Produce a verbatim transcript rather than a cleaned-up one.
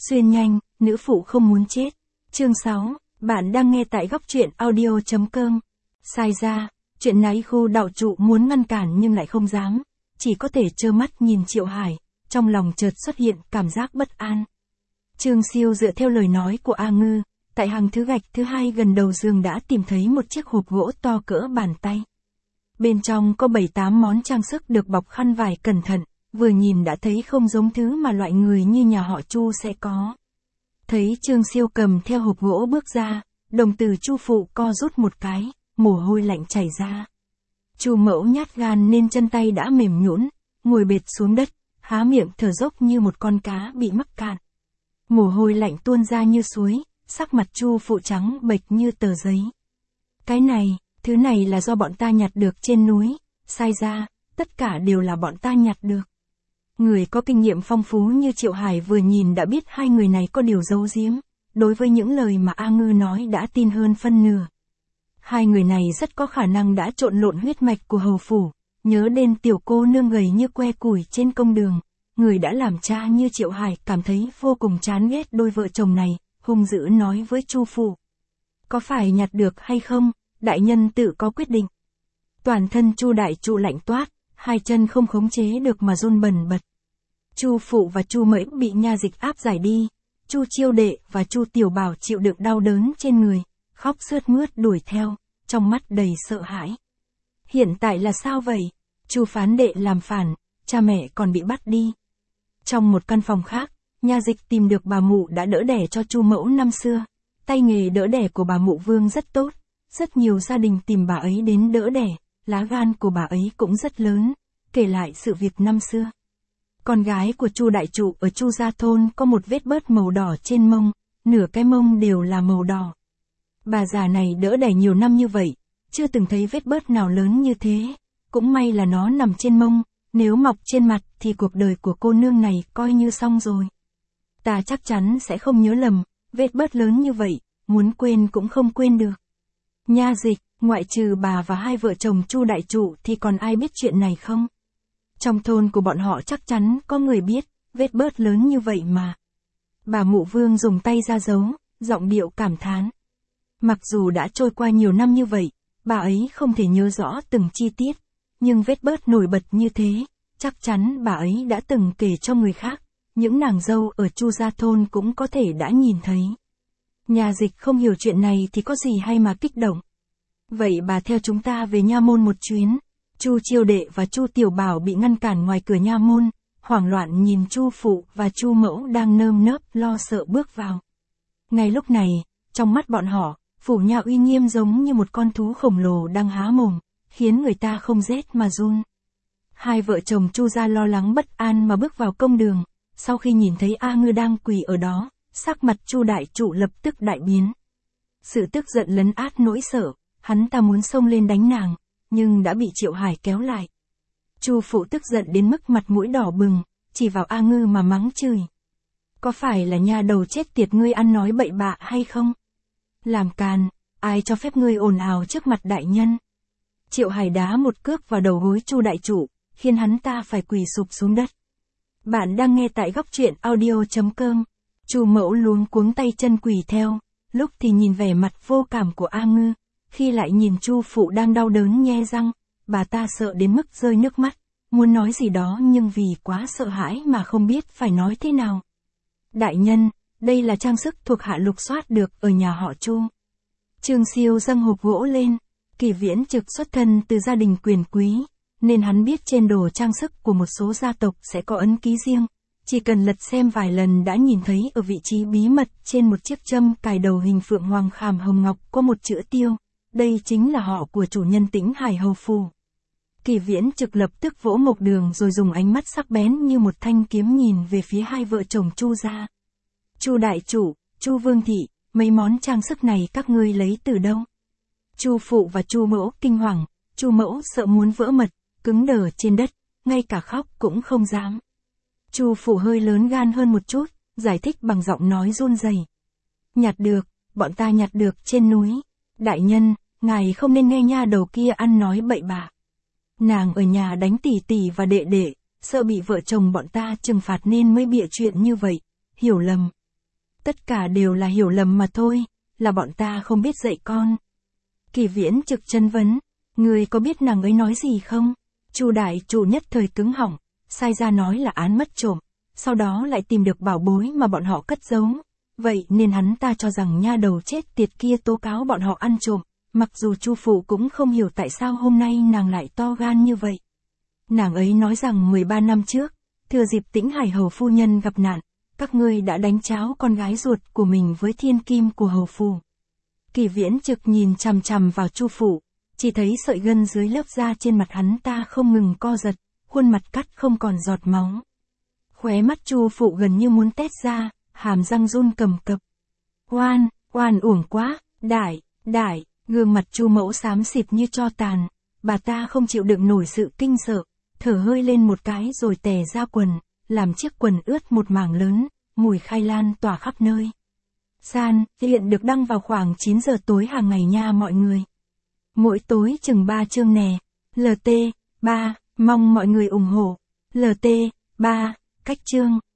Xuyên nhanh, nữ phụ không muốn chết. Chương sáu, bạn đang nghe tại góc truyện audio.com. Sai ra, chuyện này khu đạo trụ muốn ngăn cản nhưng lại không dám. Chỉ có thể trơ mắt nhìn Triệu Hải, trong lòng chợt xuất hiện cảm giác bất an. Trương Siêu dựa theo lời nói của A Ngư, tại hàng thứ gạch thứ hai gần đầu giường đã tìm thấy một chiếc hộp gỗ to cỡ bàn tay. Bên trong có bảy tám món trang sức được bọc khăn vải cẩn thận, vừa nhìn đã thấy không giống thứ mà loại người như nhà họ Chu sẽ có. Thấy Trương Siêu cầm theo hộp gỗ bước ra, đồng tử Chu phụ co rút một cái, mồ hôi lạnh chảy ra. Chu mẫu nhát gan nên chân tay đã mềm nhũn, ngồi bệt xuống đất, há miệng thở dốc như một con cá bị mắc cạn. Mồ hôi lạnh tuôn ra như suối, sắc mặt Chu phụ trắng bệch như tờ giấy. Cái này, thứ này là do bọn ta nhặt được trên núi, sai ra, tất cả đều là bọn ta nhặt được. Người có kinh nghiệm phong phú như Triệu Hải vừa nhìn đã biết hai người này có điều giấu giếm, đối với những lời mà A Ngư nói đã tin hơn phân nửa. Hai người này rất có khả năng đã trộn lộn huyết mạch của hầu phủ, nhớ đến tiểu cô nương gầy như que củi trên công đường, người đã làm cha như Triệu Hải cảm thấy vô cùng chán ghét đôi vợ chồng này, hung dữ nói với Chu phụ. Có phải nhặt được hay không, đại nhân tự có quyết định. Toàn thân Chu đại trụ lạnh toát, hai chân không khống chế được mà run bần bật. Chu phụ và Chu mẫu bị nha dịch áp giải đi, Chu chiêu đệ và Chu tiểu bảo chịu đựng đau đớn trên người, khóc sướt mướt đuổi theo, trong mắt đầy sợ hãi. Hiện tại là sao vậy? Chu phán đệ làm phản, cha mẹ còn bị bắt đi. Trong một căn phòng khác, nha dịch tìm được bà mụ đã đỡ đẻ cho Chu mẫu năm xưa. Tay nghề đỡ đẻ của bà mụ Vương rất tốt, rất nhiều gia đình tìm bà ấy đến đỡ đẻ, lá gan của bà ấy cũng rất lớn, kể lại sự việc năm xưa. Con gái của Chu đại trụ ở Chu gia thôn có một vết bớt màu đỏ trên mông, nửa cái mông đều là màu đỏ. Bà già này đỡ đẻ nhiều năm như vậy, chưa từng thấy vết bớt nào lớn như thế, cũng may là nó nằm trên mông, nếu mọc trên mặt thì cuộc đời của cô nương này coi như xong rồi. Ta chắc chắn sẽ không nhớ lầm, vết bớt lớn như vậy, muốn quên cũng không quên được. Nha dịch, ngoại trừ bà và hai vợ chồng Chu đại trụ thì còn ai biết chuyện này không? Trong thôn của bọn họ chắc chắn có người biết, vết bớt lớn như vậy mà. Bà mụ Vương dùng tay ra giấu, giọng điệu cảm thán. Mặc dù đã trôi qua nhiều năm như vậy, bà ấy không thể nhớ rõ từng chi tiết, nhưng vết bớt nổi bật như thế, chắc chắn bà ấy đã từng kể cho người khác, những nàng dâu ở Chu gia thôn cũng có thể đã nhìn thấy. Nhà dịch không hiểu chuyện này thì có gì hay mà kích động. Vậy bà theo chúng ta về nha môn một chuyến. Chu chiêu đệ và Chu tiểu bảo bị ngăn cản ngoài cửa nha môn, hoảng loạn nhìn Chu phụ và Chu mẫu đang nơm nớp lo sợ bước vào. Ngay lúc này, trong mắt bọn họ, phủ nha uy nghiêm giống như một con thú khổng lồ đang há mồm, khiến người ta không rét mà run. Hai vợ chồng Chu gia lo lắng bất an mà bước vào công đường, sau khi nhìn thấy A Ngư đang quỳ ở đó, sắc mặt Chu đại trụ lập tức đại biến. Sự tức giận lấn át nỗi sợ, hắn ta muốn xông lên đánh nàng, nhưng đã bị Triệu Hải kéo lại. Chu phụ tức giận đến mức mặt mũi đỏ bừng, chỉ vào A Ngư mà mắng chửi. Có phải là nha đầu chết tiệt ngươi ăn nói bậy bạ hay không? Làm càn, ai cho phép ngươi ồn ào trước mặt đại nhân? Triệu Hải đá một cước vào đầu gối Chu đại trụ, khiến hắn ta phải quỳ sụp xuống đất. Bạn đang nghe tại góc truyện audio.com. Chu mẫu luống cuống tay chân quỳ theo, lúc thì nhìn vẻ mặt vô cảm của A Ngư, khi lại nhìn Chu phụ đang đau đớn nhe răng, bà ta sợ đến mức rơi nước mắt, muốn nói gì đó nhưng vì quá sợ hãi mà không biết phải nói thế nào. Đại nhân, đây là trang sức thuộc hạ lục soát được ở nhà họ Chu. Trương Siêu dâng hộp gỗ lên, Kỳ Viễn Trực xuất thân từ gia đình quyền quý, nên hắn biết trên đồ trang sức của một số gia tộc sẽ có ấn ký riêng, chỉ cần lật xem vài lần đã nhìn thấy ở vị trí bí mật trên một chiếc châm cài đầu hình phượng hoàng khảm hồng ngọc có một chữ Tiêu. Đây chính là họ của chủ nhân Tĩnh Hải hầu phủ. Kỳ Viễn Trực lập tức vỗ Mộc Đường rồi dùng ánh mắt sắc bén như một thanh kiếm nhìn về phía hai vợ chồng Chu gia. Chu đại chủ, Chu Vương thị, mấy món trang sức này các ngươi lấy từ đâu? Chu phụ và Chu mẫu kinh hoàng, Chu mẫu sợ muốn vỡ mật, cứng đờ trên đất, ngay cả khóc cũng không dám. Chu phụ hơi lớn gan hơn một chút, giải thích bằng giọng nói run rẩy. Nhặt được, bọn ta nhặt được trên núi. Đại nhân, ngài không nên nghe nha đầu kia ăn nói bậy bạ. Nàng ở nhà đánh tỷ tỷ và đệ đệ, sợ bị vợ chồng bọn ta trừng phạt nên mới bịa chuyện như vậy, hiểu lầm. Tất cả đều là hiểu lầm mà thôi, là bọn ta không biết dạy con. Kỳ Viễn Trực chân vấn, người có biết nàng ấy nói gì không? Chu đại trụ nhất thời cứng họng, sai ra nói là án mất trộm, sau đó lại tìm được bảo bối mà bọn họ cất giấu. Vậy nên hắn ta cho rằng nha đầu chết tiệt kia tố cáo bọn họ ăn trộm, mặc dù Chu phụ cũng không hiểu tại sao hôm nay nàng lại to gan như vậy. Nàng ấy nói rằng mười ba năm trước, thừa dịp Tĩnh Hải hầu phu nhân gặp nạn, các ngươi đã đánh cháo con gái ruột của mình với thiên kim của hầu phủ. Kỳ Viễn Trực nhìn chằm chằm vào Chu phụ, chỉ thấy sợi gân dưới lớp da trên mặt hắn ta không ngừng co giật, khuôn mặt cắt không còn giọt máu. Khóe mắt Chu phụ gần như muốn tét ra, hàm răng run cầm cập. Oan, oan uổng quá, đại, đại, gương mặt Chu mẫu xám xịt như tro tàn, bà ta không chịu đựng nổi sự kinh sợ, thở hơi lên một cái rồi tè ra quần, làm chiếc quần ướt một mảng lớn, mùi khai lan tỏa khắp nơi. San, hiện được đăng vào khoảng chín giờ tối hàng ngày nha mọi người. Mỗi tối chừng ba chương nè. lờ tê, ba, mong mọi người ủng hộ. lờ tê, ba, cách chương.